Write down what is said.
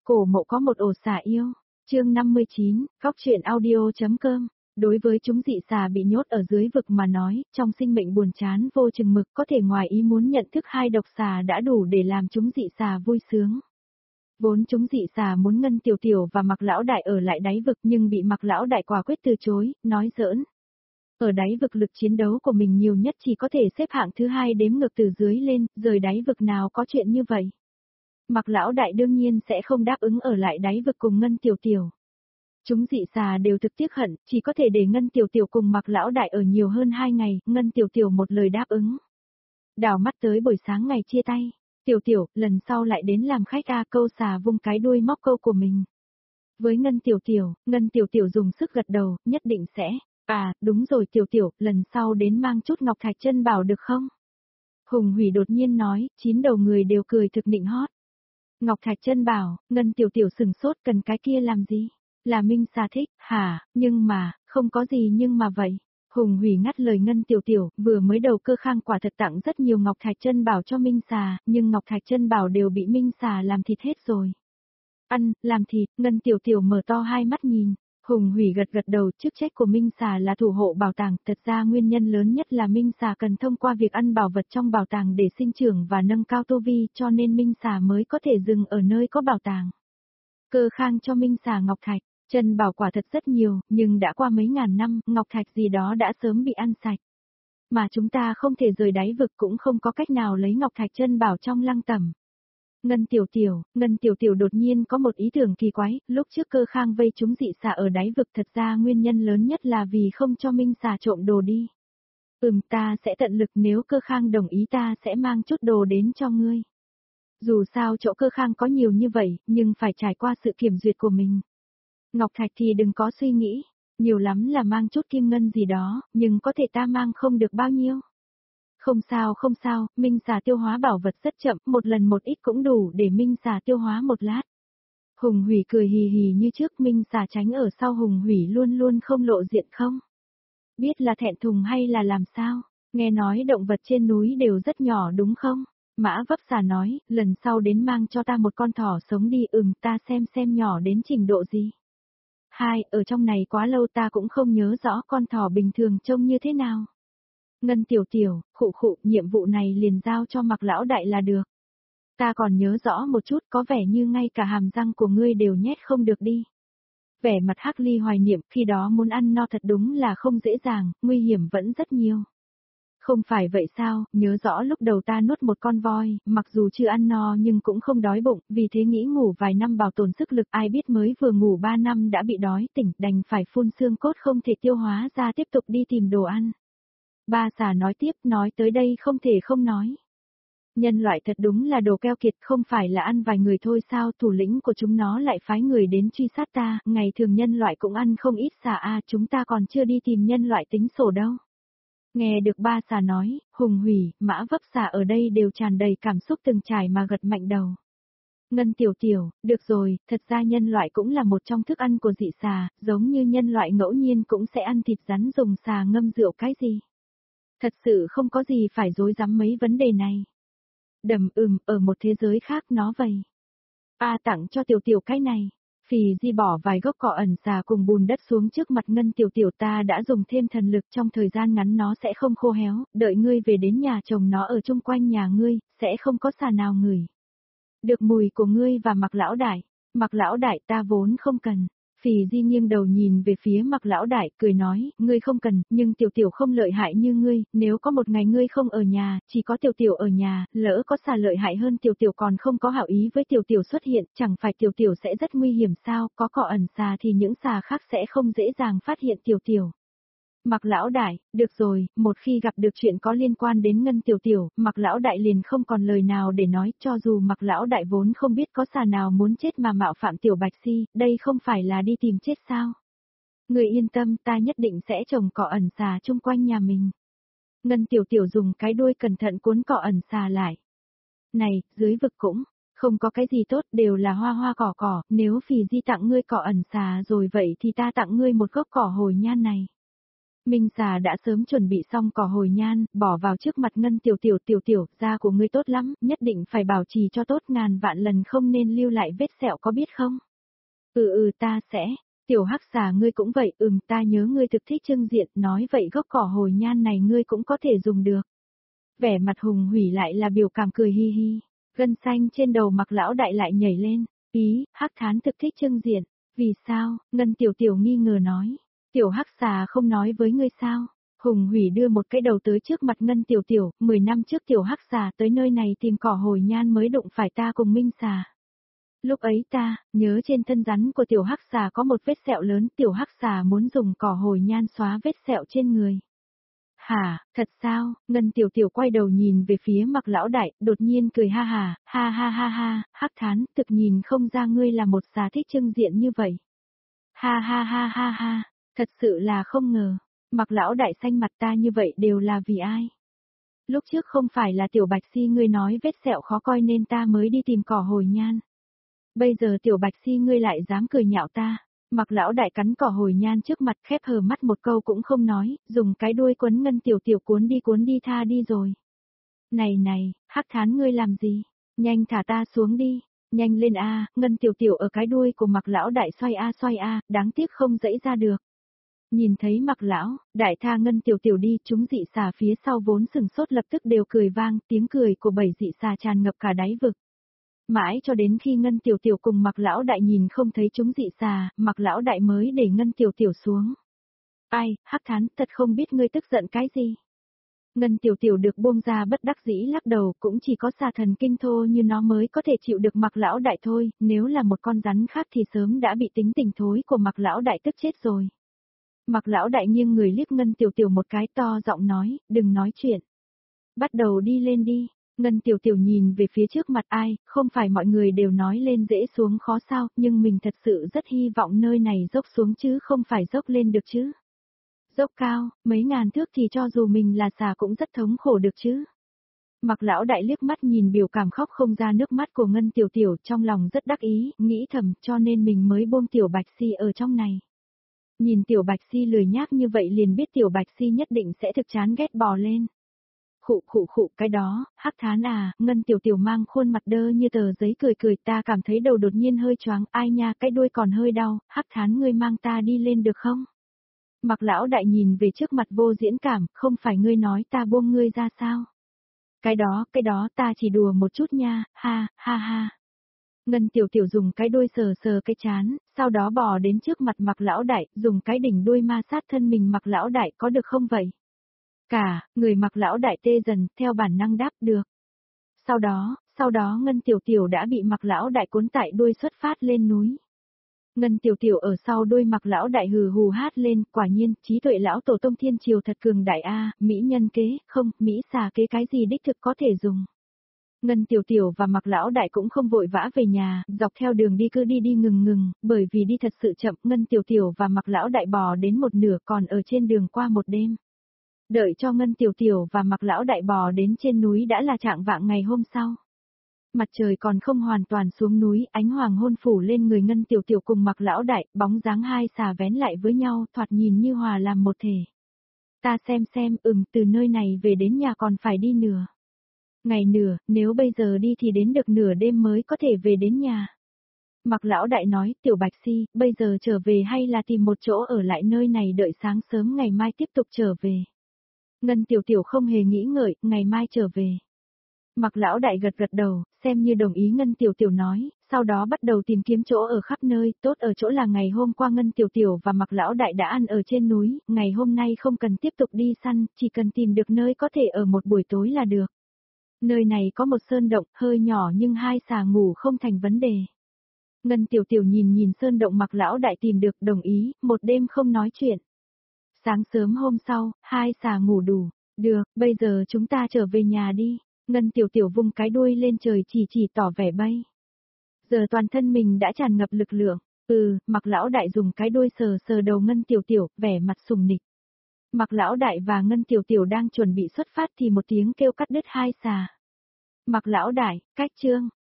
Cổ Mộ có một ổ xà yêu. Chương 59, Góc truyện audio.com. Đối với chúng dị xà bị nhốt ở dưới vực mà nói, trong sinh mệnh buồn chán vô chừng mực, có thể ngoài ý muốn nhận thức hai độc xà đã đủ để làm chúng dị xà vui sướng. Vốn chúng dị xà muốn Ngân Tiểu Tiểu và Mạc Lão Đại ở lại đáy vực, nhưng bị Mạc Lão Đại quả quyết từ chối, nói giỡn. Ở đáy vực lực chiến đấu của mình nhiều nhất chỉ có thể xếp hạng thứ 2 đếm ngược từ dưới lên, rời đáy vực nào có chuyện như vậy. Mạc Lão Đại đương nhiên sẽ không đáp ứng ở lại đáy vực cùng Ngân Tiểu Tiểu. Chúng dị xà đều thực tiếc hận, chỉ có thể để Ngân Tiểu Tiểu cùng Mạc Lão Đại ở nhiều hơn 2 ngày, Ngân Tiểu Tiểu một lời đáp ứng. Đảo mắt tới buổi sáng ngày chia tay, Tiểu Tiểu, lần sau lại đến làm khách a. Câu xà vung cái đuôi móc câu của mình. Với Ngân Tiểu Tiểu dùng sức gật đầu, nhất định sẽ. À, đúng rồi Tiểu Tiểu, lần sau đến mang chút ngọc thạch chân bảo được không? Hùng Hủy đột nhiên nói, 9 đầu người đều cười thực nịnh hót. Ngọc thạch chân bảo, Ngân Tiểu Tiểu sừng sốt, cần cái kia làm gì? Là Minh xà thích, hả, nhưng mà, không có gì nhưng mà vậy. Hùng Hủy ngắt lời Ngân Tiểu Tiểu, vừa mới đầu Cơ Khang quả thật tặng rất nhiều ngọc thạch chân bảo cho Minh xà, nhưng ngọc thạch chân bảo đều bị Minh xà làm thịt hết rồi. Ăn, làm thịt, Ngân Tiểu Tiểu mở to hai mắt nhìn. Hùng Hủy gật đầu, chức trách của Minh xà là thủ hộ bảo tàng, thật ra nguyên nhân lớn nhất là Minh xà cần thông qua việc ăn bảo vật trong bảo tàng để sinh trưởng và nâng cao tu vi, cho nên Minh xà mới có thể dừng ở nơi có bảo tàng. Cơ Khang cho Minh xà ngọc thạch, chân bảo quả thật rất nhiều, nhưng đã qua mấy ngàn năm, ngọc thạch gì đó đã sớm bị ăn sạch. Mà chúng ta không thể rời đáy vực, cũng không có cách nào lấy ngọc thạch chân bảo trong lăng tẩm. Ngân Tiểu Tiểu đột nhiên có một ý tưởng kỳ quái, lúc trước Cơ Khang vây chúng dị xà ở đáy vực, thật ra nguyên nhân lớn nhất là vì không cho Minh xà trộm đồ đi. Ta sẽ tận lực, nếu Cơ Khang đồng ý ta sẽ mang chút đồ đến cho ngươi. Dù sao chỗ Cơ Khang có nhiều như vậy, nhưng phải trải qua sự kiểm duyệt của mình. Ngọc thạch thì đừng có suy nghĩ, nhiều lắm là mang chút kim ngân gì đó, nhưng có thể ta mang không được bao nhiêu. Không sao, Minh xà tiêu hóa bảo vật rất chậm, một lần một ít cũng đủ để Minh xà tiêu hóa một lát. Hùng Hủy cười hì hì như trước, Minh xà tránh ở sau Hùng Hủy luôn luôn không lộ diện không? Biết là thẹn thùng hay là làm sao? Nghe nói động vật trên núi đều rất nhỏ đúng không? Mã Vấp xà nói, lần sau đến mang cho ta một con thỏ sống đi, ta xem nhỏ đến trình độ gì. Ở trong này quá lâu ta cũng không nhớ rõ con thỏ bình thường trông như thế nào. Ngân Tiểu Tiểu, khụ, nhiệm vụ này liền giao cho Mạc Lão Đại là được. Ta còn nhớ rõ một chút, có vẻ như ngay cả hàm răng của ngươi đều nhét không được đi. Vẻ mặt Hắc Ly hoài niệm, khi đó muốn ăn no thật đúng là không dễ dàng, nguy hiểm vẫn rất nhiều. Không phải vậy sao, nhớ rõ lúc đầu ta nuốt một con voi, mặc dù chưa ăn no nhưng cũng không đói bụng, vì thế nghĩ ngủ vài năm bảo tồn sức lực, ai biết mới vừa ngủ 3 năm đã bị đói tỉnh, đành phải phun xương cốt không thể tiêu hóa ra, tiếp tục đi tìm đồ ăn. Ba xà nói tiếp, nói tới đây không thể không nói. Nhân loại thật đúng là đồ keo kiệt, không phải là ăn vài người thôi sao, thủ lĩnh của chúng nó lại phái người đến truy sát ta, ngày thường nhân loại cũng ăn không ít xà chúng ta còn chưa đi tìm nhân loại tính sổ đâu. Nghe được ba xà nói, Hùng Hủy, Mã Vấp xà ở đây đều tràn đầy cảm xúc từng trải mà gật mạnh đầu. Ngân Tiểu Tiểu, được rồi, thật ra nhân loại cũng là một trong thức ăn của dị xà, giống như nhân loại ngẫu nhiên cũng sẽ ăn thịt rắn dùng xà ngâm rượu cái gì. Thật sự không có gì phải dối rắm mấy vấn đề này. Ở một thế giới khác nó vậy. Tặng cho Tiểu Tiểu cái này. Phì Di bỏ vài gốc cỏ ẩn xà cùng bùn đất xuống trước mặt Ngân Tiểu Tiểu, ta đã dùng thêm thần lực, trong thời gian ngắn nó sẽ không khô héo, đợi ngươi về đến nhà chồng nó ở chung quanh nhà ngươi, sẽ không có xà nào ngửi được mùi của ngươi và Mạc Lão Đại. Mạc Lão Đại ta vốn không cần. Phì Di nghiêng đầu nhìn về phía Mạc Lão Đại, cười nói, ngươi không cần, nhưng Tiểu Tiểu không lợi hại như ngươi, nếu có một ngày ngươi không ở nhà, chỉ có Tiểu Tiểu ở nhà, lỡ có xà lợi hại hơn Tiểu Tiểu còn không có hảo ý với Tiểu Tiểu xuất hiện, chẳng phải Tiểu Tiểu sẽ rất nguy hiểm sao, có cỏ ẩn xà thì những xà khác sẽ không dễ dàng phát hiện Tiểu Tiểu. Mạc Lão Đại, được rồi, một khi gặp được chuyện có liên quan đến Ngân Tiểu Tiểu, Mạc Lão Đại liền không còn lời nào để nói, cho dù Mạc Lão Đại vốn không biết có xà nào muốn chết mà mạo phạm Tiểu Bạch Si, đây không phải là đi tìm chết sao? Người yên tâm, ta nhất định sẽ trồng cỏ ẩn xà chung quanh nhà mình. Ngân Tiểu Tiểu dùng cái đuôi cẩn thận cuốn cỏ ẩn xà lại. Này, dưới vực cũng không có cái gì tốt, đều là hoa cỏ, nếu Phì Di tặng ngươi cỏ ẩn xà rồi vậy thì ta tặng ngươi một gốc cỏ hồi nhan này. Minh xà đã sớm chuẩn bị xong cỏ hồi nhan, bỏ vào trước mặt Ngân Tiểu Tiểu, da của ngươi tốt lắm, nhất định phải bảo trì cho tốt, ngàn vạn lần không nên lưu lại vết sẹo có biết không? Ta sẽ. Tiểu hắc xà ngươi cũng vậy, ta nhớ ngươi thực thích trưng diện, nói vậy gốc cỏ hồi nhan này ngươi cũng có thể dùng được. Vẻ mặt Hùng Hủy lại là biểu cảm cười hi hi, gân xanh trên đầu Mặc lão đại lại nhảy lên, Hắc Thán thực thích trưng diện, vì sao? Ngân Tiểu Tiểu nghi ngờ nói, Tiểu hắc xà không nói với ngươi sao? Hùng Hủy đưa một cái đầu tới trước mặt Ngân Tiểu Tiểu, 10 năm trước Tiểu hắc xà tới nơi này tìm cỏ hồi nhan mới đụng phải ta cùng Minh xà. Lúc ấy ta, nhớ trên thân rắn của tiểu hắc xà có một vết sẹo lớn, tiểu hắc xà muốn dùng cỏ hồi nhan xóa vết sẹo trên người. Hả, thật sao? Ngân Tiểu Tiểu quay đầu nhìn về phía Mặc lão đại, đột nhiên cười ha ha, Hắc Thán, thực nhìn không ra ngươi là một xà thích trưng diện như vậy. Ha, thật sự là không ngờ, Mặc lão đại xanh mặt ta như vậy đều là vì ai? Lúc trước không phải là tiểu bạch si ngươi nói vết sẹo khó coi nên ta mới đi tìm cỏ hồi nhan. Bây giờ tiểu bạch si ngươi lại dám cười nhạo ta. Mặc lão đại cắn cỏ hồi nhan trước mặt, khép hờ mắt một câu cũng không nói, dùng cái đuôi quấn Ngân Tiểu Tiểu cuốn đi tha đi rồi. Này, Hắc Thán ngươi làm gì? Nhanh thả ta xuống đi, nhanh lên a, Ngân Tiểu Tiểu ở cái đuôi của Mặc lão đại xoay a, đáng tiếc không dẫy ra được. Nhìn thấy Mặc lão đại tha Ngân Tiểu Tiểu đi, chúng dị xà phía sau vốn sừng sốt lập tức đều cười vang, tiếng cười của 7 dị xà tràn ngập cả đáy vực. Mãi cho đến khi Ngân Tiểu Tiểu cùng Mặc lão đại nhìn không thấy chúng dị xà, Mặc lão đại mới để Ngân Tiểu Tiểu xuống. Ai, Hắc Thán, thật không biết ngươi tức giận cái gì. Ngân Tiểu Tiểu được buông ra bất đắc dĩ lắc đầu, cũng chỉ có xà thần kinh thô như nó mới có thể chịu được Mặc lão đại thôi, nếu là một con rắn khác thì sớm đã bị tính tình thối của Mặc lão đại tức chết rồi. Mặc lão đại nghiêng người liếc Ngân Tiểu Tiểu một cái, to giọng nói, đừng nói chuyện. Bắt đầu đi lên đi. Ngân Tiểu Tiểu nhìn về phía trước mặt, ai, không phải mọi người đều nói lên dễ xuống khó sao, nhưng mình thật sự rất hy vọng nơi này dốc xuống chứ không phải dốc lên được chứ. Dốc cao, mấy ngàn thước thì cho dù mình là xà cũng rất thống khổ được chứ. Mặc lão đại liếc mắt nhìn biểu cảm khóc không ra nước mắt của Ngân Tiểu Tiểu, trong lòng rất đắc ý, nghĩ thầm cho nên mình mới buông Tiểu Bạch Si ở trong này. Nhìn Tiểu Bạch Si lười nhác như vậy liền biết Tiểu Bạch Si nhất định sẽ thực chán ghét bò lên. Khụ, cái đó, Hắc Thán à, Ngân Tiểu Tiểu mang khuôn mặt đơ như tờ giấy cười, ta cảm thấy đầu đột nhiên hơi choáng, ai nha, cái đuôi còn hơi đau, Hắc Thán ngươi mang ta đi lên được không? Mặc lão đại nhìn về trước mặt vô diễn cảm, không phải ngươi nói ta buông ngươi ra sao? Cái đó ta chỉ đùa một chút nha, ha. Ngân Tiểu Tiểu dùng cái đuôi sờ cái chán, sau đó bò đến trước mặt Mặc lão đại, dùng cái đỉnh đuôi ma sát thân mình Mặc lão đại, có được không vậy? Người Mặc lão đại tê dần, theo bản năng đáp được. Sau đó Ngân Tiểu Tiểu đã bị Mặc lão đại cuốn tại đuôi xuất phát lên núi. Ngân Tiểu Tiểu ở sau đuôi Mặc lão đại hừ hù hát lên, quả nhiên, trí tuệ lão tổ tông thiên triều thật cường đại a, mỹ nhân kế, không, mỹ xà kế cái gì đích thực có thể dùng. Ngân Tiểu Tiểu và Mặc lão đại cũng không vội vã về nhà, dọc theo đường đi cứ đi ngừng, bởi vì đi thật sự chậm, Ngân Tiểu Tiểu và Mặc lão đại bò đến một nửa còn ở trên đường qua một đêm. Đợi cho Ngân Tiểu Tiểu và Mặc lão đại bò đến trên núi đã là trạng vạng ngày hôm sau. Mặt trời còn không hoàn toàn xuống núi, ánh hoàng hôn phủ lên người Ngân Tiểu Tiểu cùng Mặc lão đại, bóng dáng hai xà vén lại với nhau, thoạt nhìn như hòa làm một thể. Ta xem, từ nơi này về đến nhà còn phải đi nửa ngày nửa, nếu bây giờ đi thì đến được nửa đêm mới có thể về đến nhà. Mặc lão đại nói, Tiểu Bạch Si, bây giờ trở về hay là tìm một chỗ ở lại nơi này đợi sáng sớm ngày mai tiếp tục trở về. Ngân Tiểu Tiểu không hề nghĩ ngợi, ngày mai trở về. Mặc lão đại gật đầu, xem như đồng ý Ngân Tiểu Tiểu nói, sau đó bắt đầu tìm kiếm chỗ ở khắp nơi, tốt ở chỗ là ngày hôm qua Ngân Tiểu Tiểu và Mặc lão đại đã ăn ở trên núi, ngày hôm nay không cần tiếp tục đi săn, chỉ cần tìm được nơi có thể ở một buổi tối là được. Nơi này có một sơn động, hơi nhỏ nhưng hai xà ngủ không thành vấn đề. Ngân Tiểu Tiểu nhìn sơn động Mặc lão đại tìm được, đồng ý, một đêm không nói chuyện. Sáng sớm hôm sau, hai xà ngủ đủ, được, bây giờ chúng ta trở về nhà đi. Ngân Tiểu Tiểu vung cái đuôi lên trời chỉ tỏ vẻ bay. Giờ toàn thân mình đã tràn ngập lực lượng, Mặc lão đại dùng cái đuôi sờ đầu Ngân Tiểu Tiểu, vẻ mặt sùng nịch. Mặc lão đại và Ngân Tiểu Tiểu đang chuẩn bị xuất phát thì một tiếng kêu cắt đứt hai xà. Mặc lão đại, cách chương.